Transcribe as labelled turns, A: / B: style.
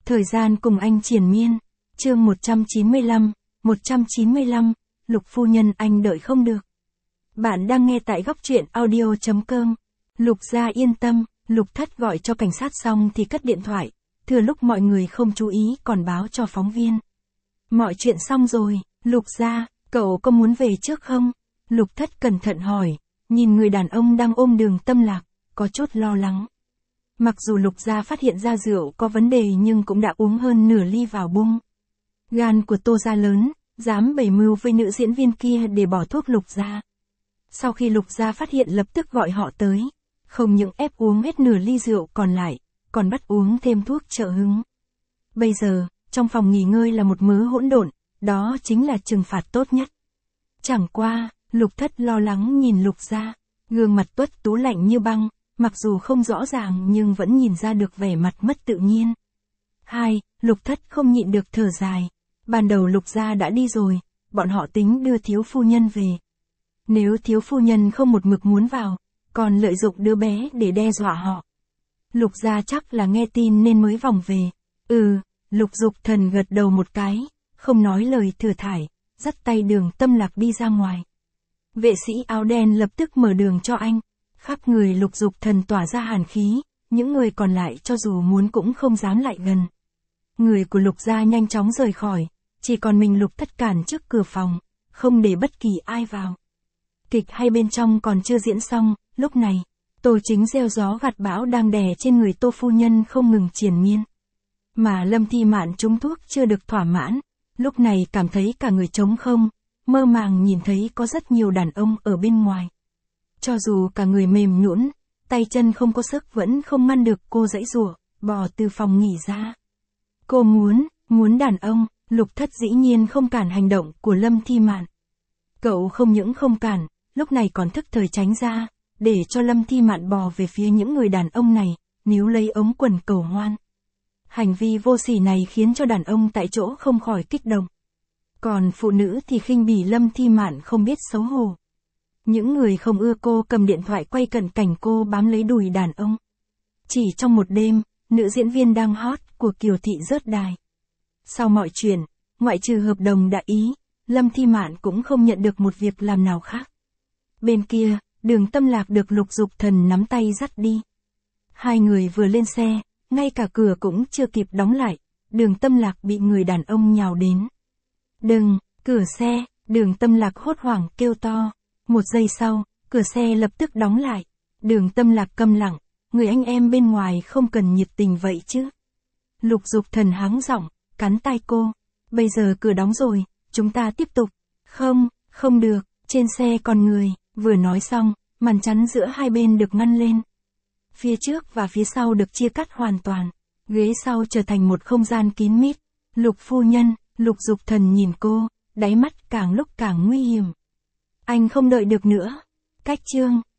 A: Thời gian cùng anh triền miên. Chương 195, Lục phu nhân anh đợi không được. Bạn đang nghe tại góc truyện audio.com. Lục gia yên tâm, Lục Thất gọi cho cảnh sát xong thì cất điện thoại, thừa lúc mọi người không chú ý còn báo cho phóng viên. Mọi chuyện xong rồi, Lục gia, cậu có muốn về trước không? Lục Thất cẩn thận hỏi, nhìn người đàn ông đang ôm Đường Tâm Lạc, có chút lo lắng. Mặc dù Lục gia phát hiện ra rượu có vấn đề nhưng cũng đã uống hơn nửa ly vào bung. Gan của Tô gia lớn, dám bày mưu với nữ diễn viên kia để bỏ thuốc Lục gia. Sau khi Lục gia phát hiện lập tức gọi họ tới, không những ép uống hết nửa ly rượu còn lại, còn bắt uống thêm thuốc trợ hứng. Bây giờ, trong phòng nghỉ ngơi là một mớ hỗn độn, đó chính là trừng phạt tốt nhất. Chẳng qua, Lục Thất lo lắng nhìn Lục gia, gương mặt Tuất Tú lạnh như băng, mặc dù không rõ ràng nhưng vẫn nhìn ra được vẻ mặt mất tự nhiên. Lục Thất không nhịn được thở dài. Ban đầu Lục gia đã đi rồi, bọn họ tính đưa thiếu phu nhân về. Nếu thiếu phu nhân không một mực muốn vào, còn lợi dụng đứa bé để đe dọa họ. Lục gia chắc là nghe tin nên mới vòng về. Lục Dục Thần gật đầu một cái, không nói lời thừa thải, dắt tay Đường Tâm Lạc đi ra ngoài. Vệ sĩ áo đen lập tức mở đường cho anh. Khắp người Lục Dục Thần tỏa ra hàn khí, những người còn lại cho dù muốn cũng không dám lại gần. Người của Lục gia nhanh chóng rời khỏi, chỉ còn mình Lục Thất cản trước cửa phòng, không để bất kỳ ai vào. Kịch hay bên trong còn chưa diễn xong, lúc này, Tô Chính gieo gió gặt bão đang đè trên người Tô phu nhân không ngừng triền miên. Mà Lâm Thi Mạn trúng thuốc chưa được thỏa mãn, lúc này cảm thấy cả người trống không, mơ màng nhìn thấy có rất nhiều đàn ông ở bên ngoài. Cho dù cả người mềm nhũn, tay chân không có sức vẫn không ngăn được cô giãy giụa, bò từ phòng nghỉ ra. Cô muốn đàn ông. Lục Thất dĩ nhiên không cản hành động của Lâm Thi Mạn. Cậu không những không cản, lúc này còn thức thời tránh ra, để cho Lâm Thi Mạn bò về phía những người đàn ông này, níu lấy ống quần cầu hoan. Hành vi vô sỉ này khiến cho đàn ông tại chỗ không khỏi kích động. Còn phụ nữ thì khinh bỉ Lâm Thi Mạn không biết xấu hổ. Những người không ưa cô cầm điện thoại quay cận cảnh cô bám lấy đùi đàn ông. Chỉ trong một đêm, nữ diễn viên đang hot của Kiều Thị rớt đài. Sau mọi chuyện, ngoại trừ hợp đồng đã ý, Lâm Thi Mạn cũng không nhận được một việc làm nào khác. Bên kia, Đường Tâm Lạc được Lục Dục Thần nắm tay dắt đi. Hai người vừa lên xe, ngay cả cửa cũng chưa kịp đóng lại, Đường Tâm Lạc bị người đàn ông nhào đến. "Đừng, cửa xe!" Đường Tâm Lạc hốt hoảng kêu to. Một giây sau, cửa xe lập tức đóng lại. Đường Tâm Lạc câm lặng, người anh em bên ngoài không cần nhiệt tình vậy chứ. Lục Dục Thần hắng giọng, cắn tai cô. "Bây giờ cửa đóng rồi, chúng ta tiếp tục." Không được, trên xe còn người." Vừa nói xong, màn chắn giữa hai bên được ngăn lên. Phía trước và phía sau được chia cắt hoàn toàn. Ghế sau trở thành một không gian kín mít. "Lục phu nhân." Lục Dục Thần nhìn cô, đáy mắt càng lúc càng nguy hiểm. Anh không đợi được nữa. Cách chương